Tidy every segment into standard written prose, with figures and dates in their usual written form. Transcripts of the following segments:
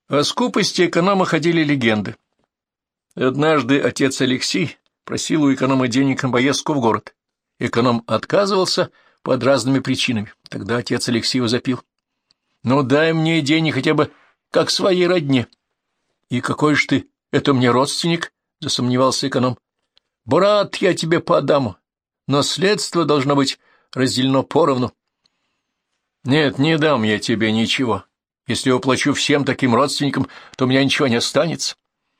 О скупости эконома ходили легенды. Однажды отец Алексей просил у эконома денег на поездку в город. Эконом отказывался под разными причинами. Тогда отец Алексей возопил: «Ну, дай мне денег хотя бы как своей родне». «И какой ж ты, это мне родственник?» — засомневался эконом. «Брат, я тебе подам, но наследство должно быть разделено поровну». «Нет, не дам я тебе ничего. Если я уплачу всем таким родственникам, то у меня ничего не останется».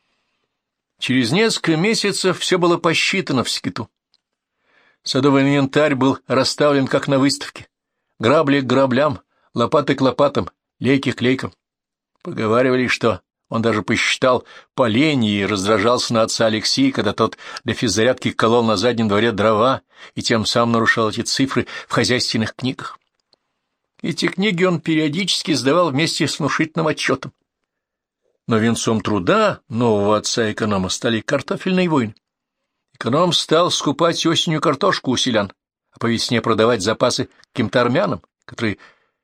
Через несколько месяцев все было посчитано в скиту. Садовый инвентарь был расставлен как на выставке. Грабли к граблям, лопаты к лопатам, лейки к лейкам. Поговаривали, что он даже посчитал поленья и раздражался на отца Алексея, когда тот для физзарядки колол на заднем дворе дрова и тем самым нарушал эти цифры в хозяйственных книгах. Эти книги он периодически сдавал вместе с внушительным отчетом. Но венцом труда нового отца-эконома стали картофельные войны. Эконом стал скупать осенью картошку у селян, а по весне продавать запасы каким-то армянам, которые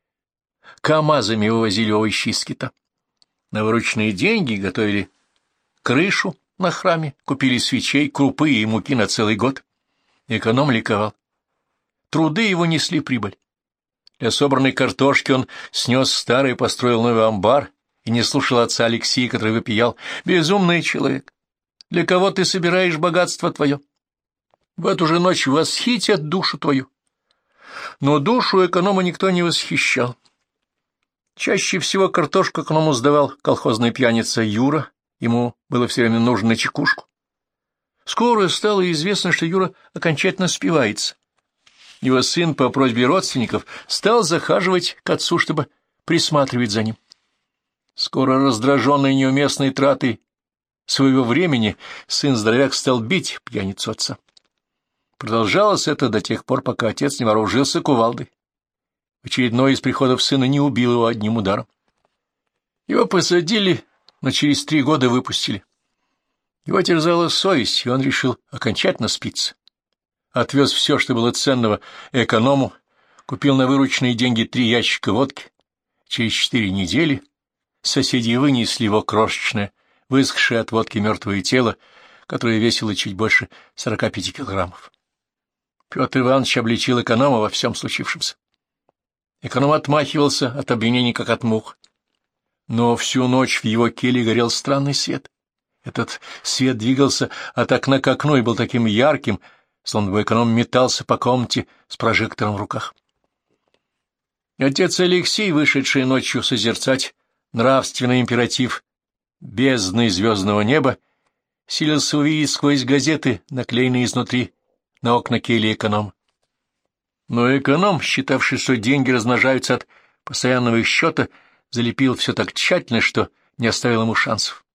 камазами вывозили овощи из скита. На вырученные деньги готовили крышу на храме, купили свечей, крупы и муки на целый год. Эконом ликовал. Труды его несли прибыль. Для собранной картошки он снес старый и построил новый амбар, и не слушал отца Алексея, который вопиял: «Безумный человек! Для кого ты собираешь богатство твое? В эту же ночь восхитят душу твою». Но душу эконома никто не восхищал. Чаще всего картошку эконому сдавал колхозный пьяница Юра, ему было все время нужно на чекушку. Скоро стало известно, что Юра окончательно спивается. Его сын по просьбе родственников стал захаживать к отцу, чтобы присматривать за ним. Скоро, раздраженный неуместной тратой своего времени, сын-здоровяк стал бить пьяницу отца. Продолжалось это до тех пор, пока отец не вооружился кувалдой. Очередной из приходов сына не убил его одним ударом. Его посадили, но через 3 года выпустили. Его терзала совесть, и он решил окончательно спиться. Отвез все, что было ценного, эконому, купил на вырученные деньги 3 ящика водки. Через 4 недели соседи вынесли его крошечное, высохшее от водки мертвое тело, которое весило чуть больше 45 килограммов. Петр Иванович обличил эконома во всем случившемся. Эконом отмахивался от обвинений, как от мух. Но всю ночь в его келье горел странный свет. Этот свет двигался от окна к окну и был таким ярким, словно бы эконом метался по комнате с прожектором в руках. Отец Алексей, вышедший ночью созерцать нравственный императив бездны звездного неба, силился увидеть сквозь газеты, наклеенные изнутри на окна кельи эконома. Но эконом, считавший, что деньги размножаются от постоянного их счета, залепил все так тщательно, что не оставил ему шансов.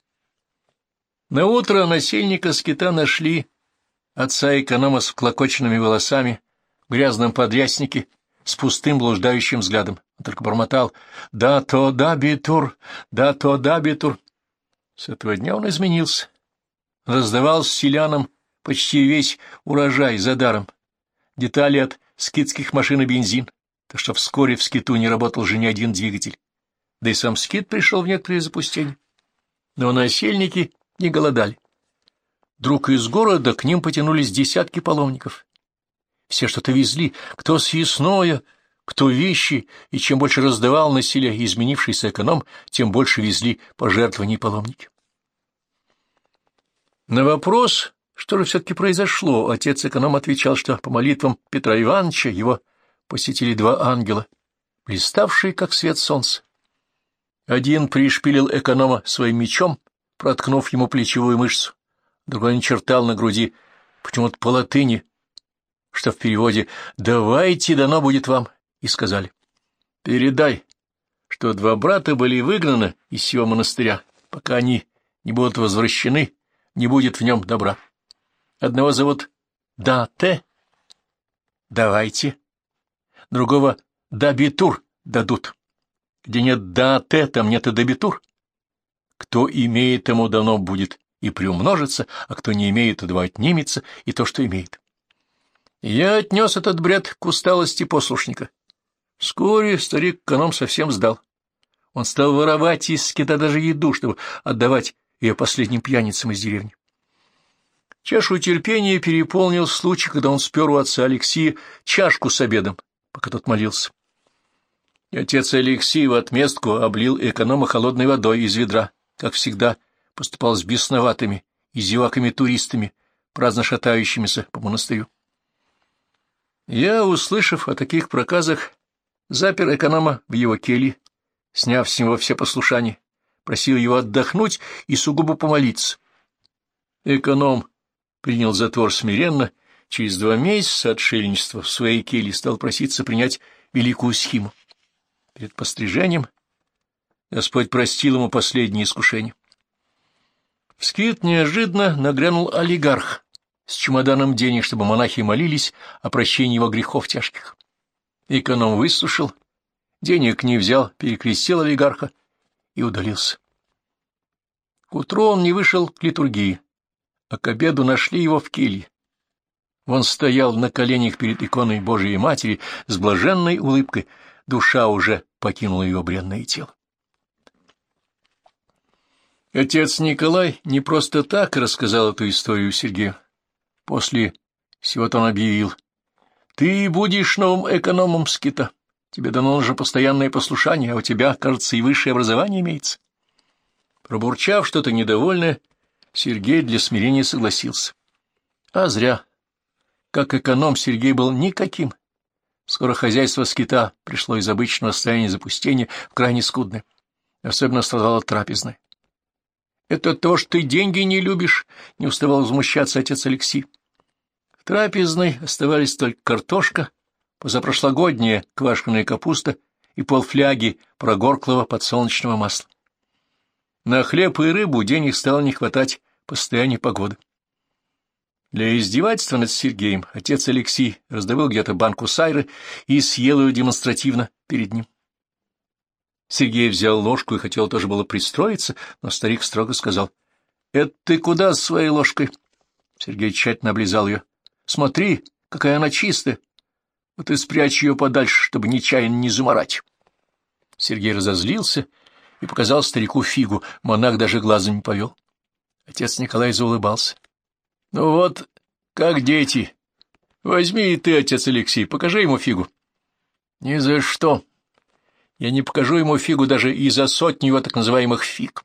Наутро насельника скита нашли отца эконома с вклокоченными волосами, в грязном подряснике, с пустым блуждающим взглядом. Он только бормотал: «Да то да битур, да то да битур». С этого дня он изменился. Раздавал селянам почти весь урожай за даром, детали от скитских машин и бензин, так что вскоре в скиту не работал же ни один двигатель. Да и сам скит пришел в некоторые запустения. Но насельники не голодали. Вдруг из города к ним потянулись десятки паломников. Все что-то везли, кто съестное, кто вещи, и чем больше раздавал на селе изменившийся эконом, тем больше везли пожертвований паломники. На вопрос, что же все-таки произошло, отец-эконом отвечал, что по молитвам Петра Ивановича его посетили 2 ангела, блиставшие, как свет солнца. Один пришпилил эконома своим мечом, проткнув ему плечевую мышцу, другой начертал на груди почему-то по латыни, что в переводе «давайте, дано будет вам», и сказали: «Передай, что 2 брата были выгнаны из сего монастыря, пока они не будут возвращены, не будет в нем добра. Одного зовут Дате, давайте, другого Дабитур, дадут. Где нет Дате, там нет и Дабитур. Кто имеет, тому давно будет и приумножится, а кто не имеет, то отнимется и то, что имеет». Я отнес этот бред к усталости послушника. Вскоре старик-эконом совсем сдал. Он стал воровать из скита даже еду, чтобы отдавать ее последним пьяницам из деревни. Чашу терпения переполнил случай, когда он спер у отца Алексия чашку с обедом, пока тот молился. И отец Алексий в отместку облил эконома холодной водой из ведра, как всегда поступал с бесноватыми и зеваками-туристами, праздно шатающимися по монастырю. Я, услышав о таких проказах, запер эконома в его келье, сняв с него все послушания, просил его отдохнуть и сугубо помолиться. Эконом принял затвор смиренно, через 2 месяца отшельничества в своей келье стал проситься принять великую схиму. Перед пострижением Господь простил ему последнее искушение. В скит неожиданно нагрянул олигарх с чемоданом денег, чтобы монахи молились о прощении его грехов тяжких. Эконом выслушал, денег не взял, перекрестил олигарха и удалился. К утру он не вышел к литургии, а к обеду нашли его в келье. Он стоял на коленях перед иконой Божией Матери с блаженной улыбкой, душа уже покинула его бренное тело. Отец Николай не просто так рассказал эту историю Сергею. После всего-то он объявил: «Ты будешь новым экономом скита. Тебе дано уже постоянное послушание, а у тебя, кажется, и высшее образование имеется». Пробурчав что-то недовольное, Сергей для смирения согласился. А зря. Как эконом Сергей был никаким. Скоро хозяйство скита пришло из обычного состояния запустения в крайне скудное. Особенно страдала трапезная. «Это то, что ты деньги не любишь», — не уставал возмущаться отец Алексий. В трапезной оставались только картошка, позапрошлогодняя квашеная капуста и полфляги прогорклого подсолнечного масла. На хлеб и рыбу денег стало не хватать по состоянию погоды. Для издевательства над Сергеем отец Алексий раздобыл где-то банку сайры и съел ее демонстративно перед ним. Сергей взял ложку и хотел тоже было пристроиться, но старик строго сказал: «Это ты куда с своей ложкой?» Сергей тщательно облизал ее. «Смотри, какая она чистая. Вот и спрячь ее подальше, чтобы нечаянно не замарать». Сергей разозлился и показал старику фигу, монах даже глазом не повел. Отец Николай заулыбался. «Ну вот, как дети. Возьми и ты, отец Алексей, покажи ему фигу». «Ни за что. Я не покажу ему фигу даже и за 100 его так называемых фиг».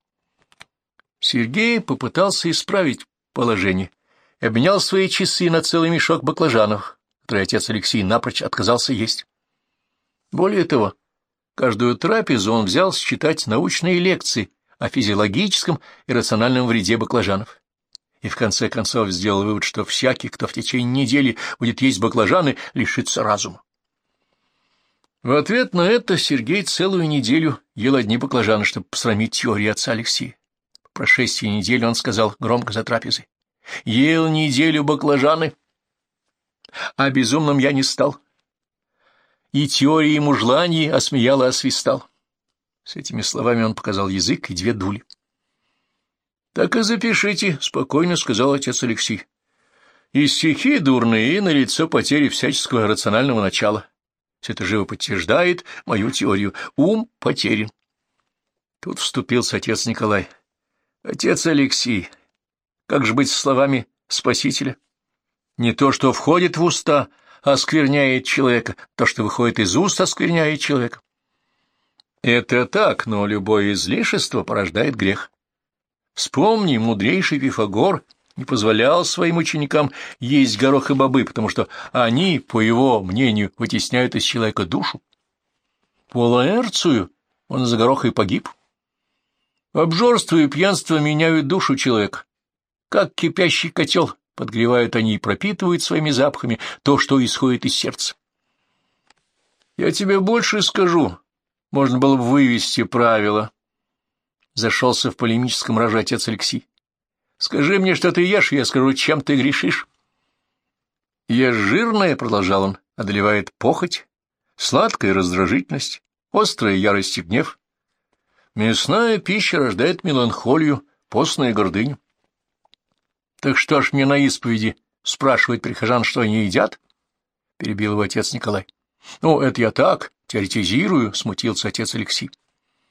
Сергей попытался исправить положение и обменял свои часы на целый мешок баклажанов, который отец Алексей напрочь отказался есть. Более того, каждую трапезу он взял считать научные лекции о физиологическом и рациональном вреде баклажанов. И в конце концов сделал вывод, что всякий, кто в течение недели будет есть баклажаны, лишится разума. В ответ на это Сергей целую неделю ел одни баклажаны, чтобы посрамить теорию отца Алексея. По прошествии недели он сказал громко за трапезой: «Ел неделю баклажаны, а безумным я не стал. И теории мужланий осмеял и освистал». С этими словами он показал язык и 2 дули. «Так и запишите», — спокойно сказал отец Алексей. «И стихи дурные, и налицо потери всяческого рационального начала. Все это живо подтверждает мою теорию. Ум потерян». Тут вступился отец Николай. «Отец Алексей, как же быть с словами Спасителя? Не то, что входит в уста, оскверняет человека, то, что выходит из уст, оскверняет человека». «Это так, но любое излишество порождает грех. Вспомни, мудрейший Пифагор не позволял своим ученикам есть горох и бобы, потому что они, по его мнению, вытесняют из человека душу. По Лаэрцию он из-за гороха и погиб. Обжорство и пьянство меняют душу человека. Как кипящий котел, подгревают они и пропитывают своими запахами то, что исходит из сердца. Я тебе больше скажу, можно было бы вывести правила. Зашелся в полемическом раже отец Алексей. «Скажи мне, что ты ешь, и я скажу, чем ты грешишь». «Ешь жирное», — продолжал он, — «одолевает похоть, сладкая раздражительность, острая ярость и гнев. Мясная пища рождает меланхолию, постную гордыню». «Так что ж мне на исповеди спрашивать прихожан, что они едят?» — перебил его отец Николай. «Ну, это я так, теоретизирую», — смутился отец Алексей.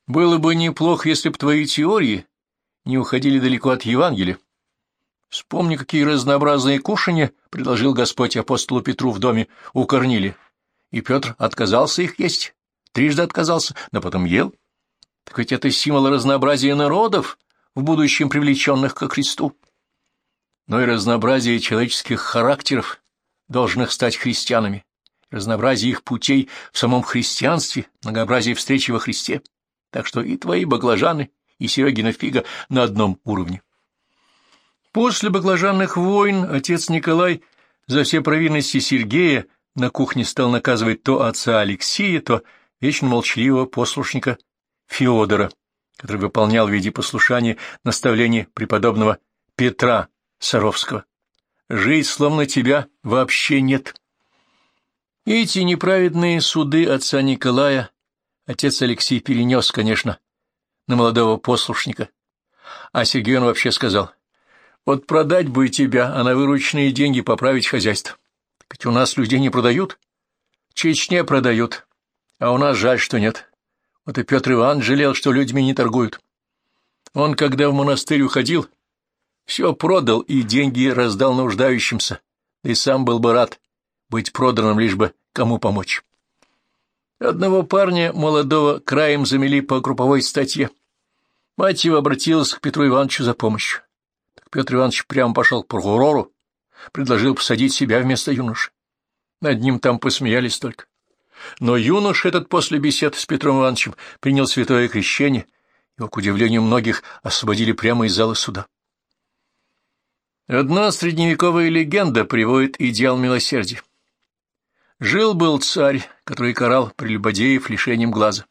Было бы неплохо, если б твои теории не уходили далеко от Евангелия. Вспомни, какие разнообразные кушанья предложил Господь апостолу Петру в доме у Корнилия. И Петр отказался их есть, трижды отказался, но потом ел. Так ведь это символ разнообразия народов, в будущем привлеченных ко Христу. Но и разнообразие человеческих характеров, должных стать христианами, разнообразие их путей в самом христианстве, многообразие встречи во Христе. Так что и твои баклажаны, и Серегина фига на одном уровне. После баклажанных войн отец Николай за все провинности Сергея на кухне стал наказывать то отца Алексия, то вечно молчаливого послушника Феодора, который выполнял в виде послушания наставления преподобного Петра Саровского. «Жить, словно тебя, вообще нет». Эти неправедные суды отца Николая отец Алексей перенес, конечно, на молодого послушника, а Сергей он вообще сказал: «Вот продать бы тебя, а на вырученные деньги поправить хозяйство. Так ведь у нас людей не продают, в Чечне продают, а у нас жаль, что нет. Вот и Петр Иванович жалел, что людьми не торгуют. Он, когда в монастырь уходил, все продал и деньги раздал нуждающимся, да и сам был бы рад быть проданным, лишь бы кому помочь». Одного парня молодого краем замели по групповой статье. Мать его обратилась к Петру Ивановичу за помощью. Так Петр Иванович прямо пошел к прокурору, предложил посадить себя вместо юноши. Над ним там посмеялись только. Но юноша этот после бесед с Петром Ивановичем принял святое крещение, его, к удивлению многих, освободили прямо из зала суда. Одна средневековая легенда приводит идеал милосердия. Жил-был царь, который карал прелюбодеев лишением глаза.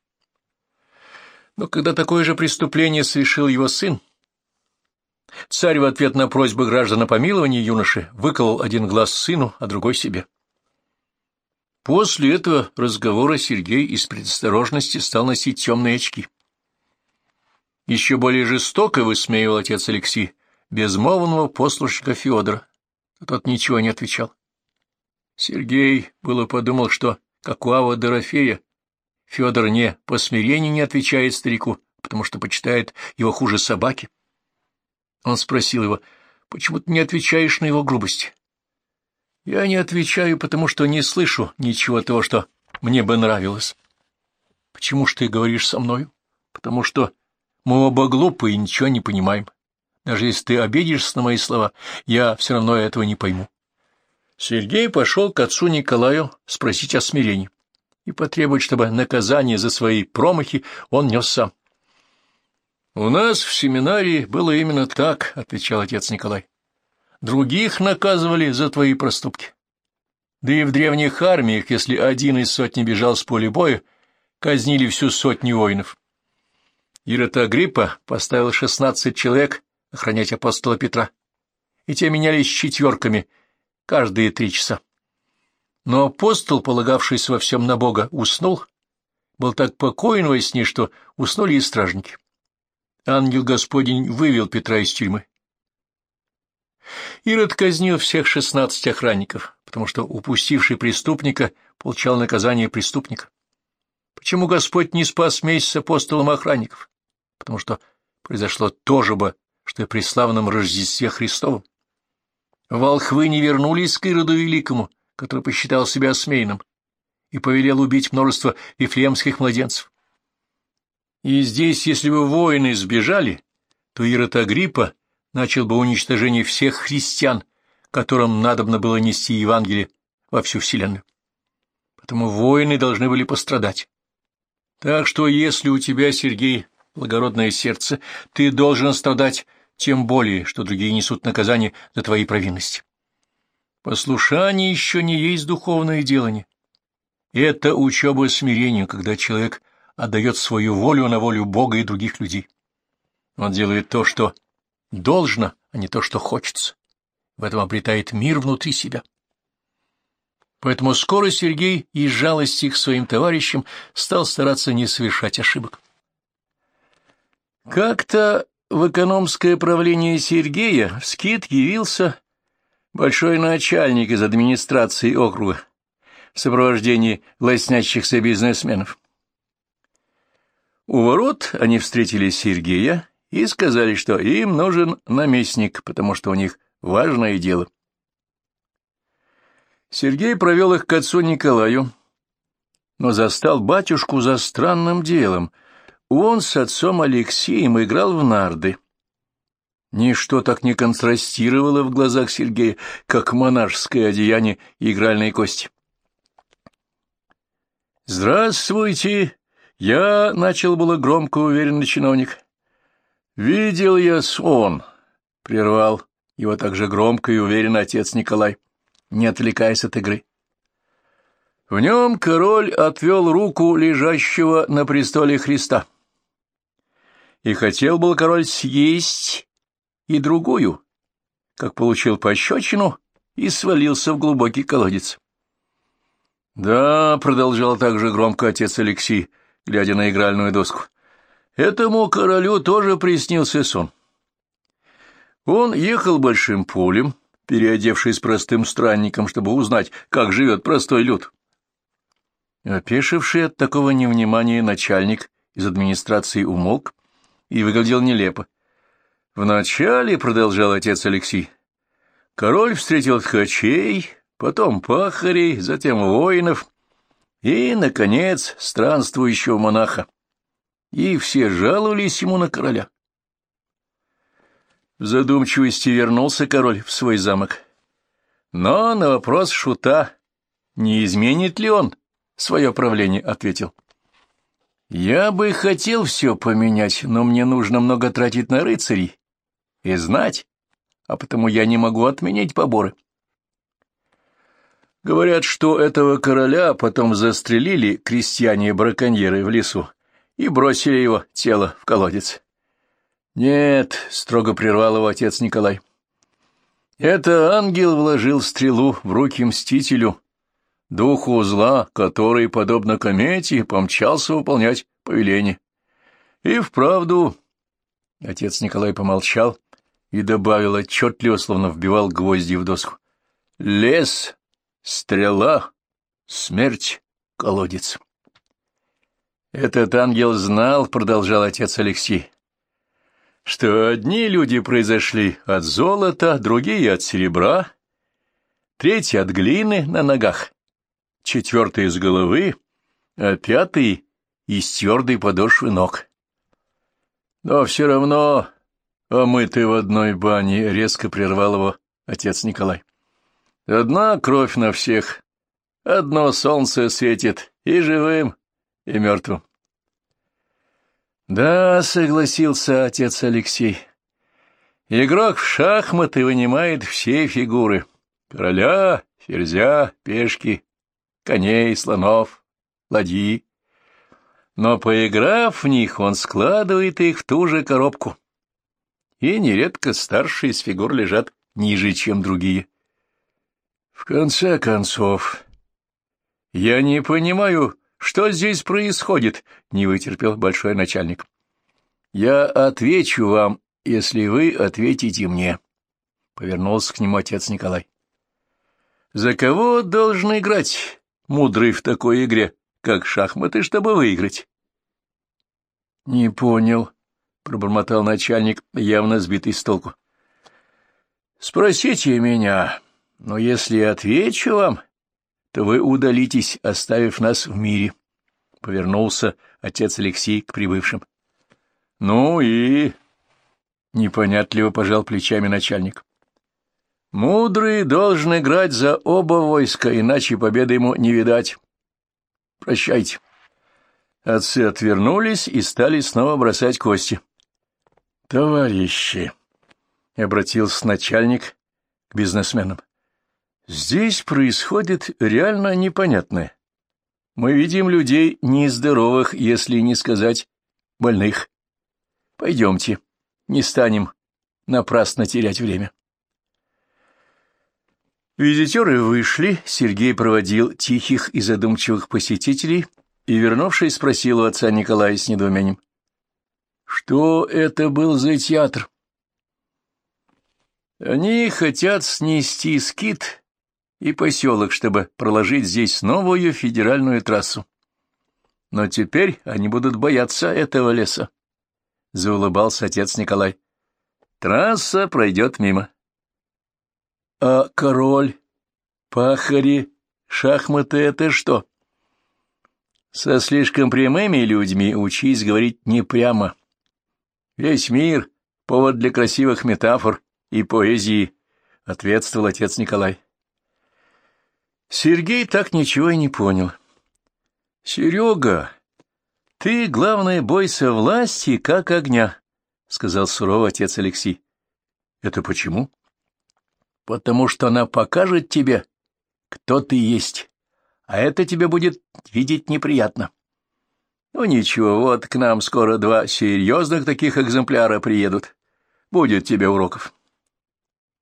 Но когда такое же преступление совершил его сын, царь в ответ на просьбу граждан о помиловании юноши выколол один глаз сыну, а другой себе. После этого разговора Сергей из предосторожности стал носить темные очки. Еще более жестоко высмеивал отец Алексей безмолвного послушника Феодора, а тот ничего не отвечал. Сергей было подумал, что, как у Ава Дорофея, Федор не по смирению не отвечает старику, потому что почитает его хуже собаки. Он спросил его: «Почему ты не отвечаешь на его грубости?» «Я не отвечаю, потому что не слышу ничего того, что мне бы нравилось». «Почему ж ты говоришь со мною?» «Потому что мы оба глупые и ничего не понимаем. Даже если ты обидишься на мои слова, я все равно этого не пойму». Сергей пошел к отцу Николаю спросить о смирении и потребовать, чтобы наказание за свои промахи он нес сам. «У нас в семинарии было именно так», — отвечал отец Николай. «Других наказывали за твои проступки. Да и в древних армиях, если один из сотни бежал с поля боя, казнили всю сотню воинов. Ирод Агриппа поставил 16 человек охранять апостола Петра, и те менялись четверками каждые 3 часа. Но апостол, полагавшийся во всем на Бога, уснул, был так покоен во сне, что уснули и стражники. Ангел Господень вывел Петра из тюрьмы. Ирод казнил всех 16 охранников, потому что упустивший преступника получал наказание преступника. Почему Господь не спас вместе с апостолом охранников? Потому что произошло то же бы, что и при славном Рождестве Христовом. Волхвы не вернулись к Ироду Великому, который посчитал себя осмеянным, и повелел убить множество вифлеемских младенцев. И здесь, если бы воины сбежали, то Ирод Агриппа начал бы уничтожение всех христиан, которым надобно было нести Евангелие во всю вселенную. Поэтому воины должны были пострадать. Так что, если у тебя, Сергей, благородное сердце, ты должен страдать, тем более, что другие несут наказание за твои провинности. Послушание еще не есть духовное делание. Это учеба смирению, когда человек отдает свою волю на волю Бога и других людей. Он делает то, что должно, а не то, что хочется. В этом обретает мир внутри себя. Поэтому скоро Сергей из жалости к своим товарищам стал стараться не совершать ошибок. Как-то в экономское правление Сергея в скит явился большой начальник из администрации округа в сопровождении лоснящихся бизнесменов. У ворот они встретили Сергея и сказали, что им нужен наместник, потому что у них важное дело. Сергей провел их к отцу Николаю, но застал батюшку за странным делом. Он с отцом Алексеем играл в нарды. Ничто так не контрастировало в глазах Сергея, как монашеское одеяние и игральные кости. «Здравствуйте!» — начал было громко уверенный чиновник. «Видел я сон!» — прервал его также громко и уверенно отец Николай, не отвлекаясь от игры. В нем король отвел руку лежащего на престоле Христа. И хотел был король съесть и другую, как получил пощечину и свалился в глубокий колодец. «Да», — продолжал также громко отец Алексей, глядя на игральную доску, — «этому королю тоже приснился сон. Он ехал большим полем, переодевшись простым странником, чтобы узнать, как живет простой люд. Опешивший от такого невнимания начальник из администрации умолк и выглядел нелепо. «Вначале, — продолжал отец Алексей, — король встретил ткачей, потом пахарей, затем воинов и, наконец, странствующего монаха. И все жаловались ему на короля. В задумчивости вернулся король в свой замок. Но на вопрос шута, не изменит ли он свое правление, ответил: «Я бы хотел все поменять, но мне нужно много тратить на рыцарей и знать, а потому я не могу отменить поборы. Говорят, что этого короля потом застрелили крестьяне-браконьеры в лесу и бросили его тело в колодец». «Нет», — строго прервал его отец Николай, — «это ангел вложил стрелу в руки мстителю, духу зла, который, подобно комете, помчался выполнять повеление. И вправду...» Отец Николай помолчал и добавил отчетливо, словно вбивал гвозди в доску: «Лес, стрела, смерть, колодец». «Этот ангел знал, — продолжал отец Алексей, — что одни люди произошли от золота, другие от серебра, третьи от глины на ногах, четвертый из головы, а пятый из твердой подошвы ног. Но все равно омыты в одной бане, — резко прервал его отец Николай. Одна кровь на всех, одно солнце светит и живым, и мертвым. «Да, — согласился отец Алексей, — игрок в шахматы вынимает все фигуры: короля, ферзя, пешки, коней, слонов, ладьи. Но, поиграв в них, он складывает их в ту же коробку, и нередко старшие из фигур лежат ниже, чем другие. В конце концов, я не понимаю, что здесь происходит, — не вытерпел большой начальник. Я отвечу вам, если вы ответите мне, — повернулся к нему отец Николай. За кого должен играть мудрый в такой игре, как шахматы, чтобы выиграть? — Не понял, — пробормотал начальник, явно сбитый с толку. — Спросите меня, но если я отвечу вам, то вы удалитесь, оставив нас в мире, — повернулся отец Алексей к прибывшим. — Ну и... — непонятливо пожал плечами начальник. — Мудрый должен играть за оба войска, иначе победы ему не видать. Прощайте. Отцы отвернулись и стали снова бросать кости. — Товарищи, — обратился начальник к бизнесменам, — здесь происходит реально непонятное. Мы видим людей нездоровых, если не сказать больных. Пойдемте, не станем напрасно терять время. Визитеры вышли, Сергей проводил тихих и задумчивых посетителей и, вернувшись, спросил у отца Николая с недоумением: «Что это был за театр?» «Они хотят снести скит и поселок, чтобы проложить здесь новую федеральную трассу. Но теперь они будут бояться этого леса, — заулыбался отец Николай. Трасса пройдет мимо. — А король, пахари, шахматы — это что? — Со слишком прямыми людьми учись говорить не прямо. Весь мир — повод для красивых метафор и поэзии, — ответствовал отец Николай. Сергей так ничего и не понял. — Серега, ты, главное, бойся власти, как огня, — сказал сурово отец Алексей. — Это почему? — Потому что она покажет тебе, кто ты есть, а это тебе будет видеть неприятно. Ну ничего, вот к нам скоро 2 серьезных таких экземпляра приедут. Будет тебе уроков.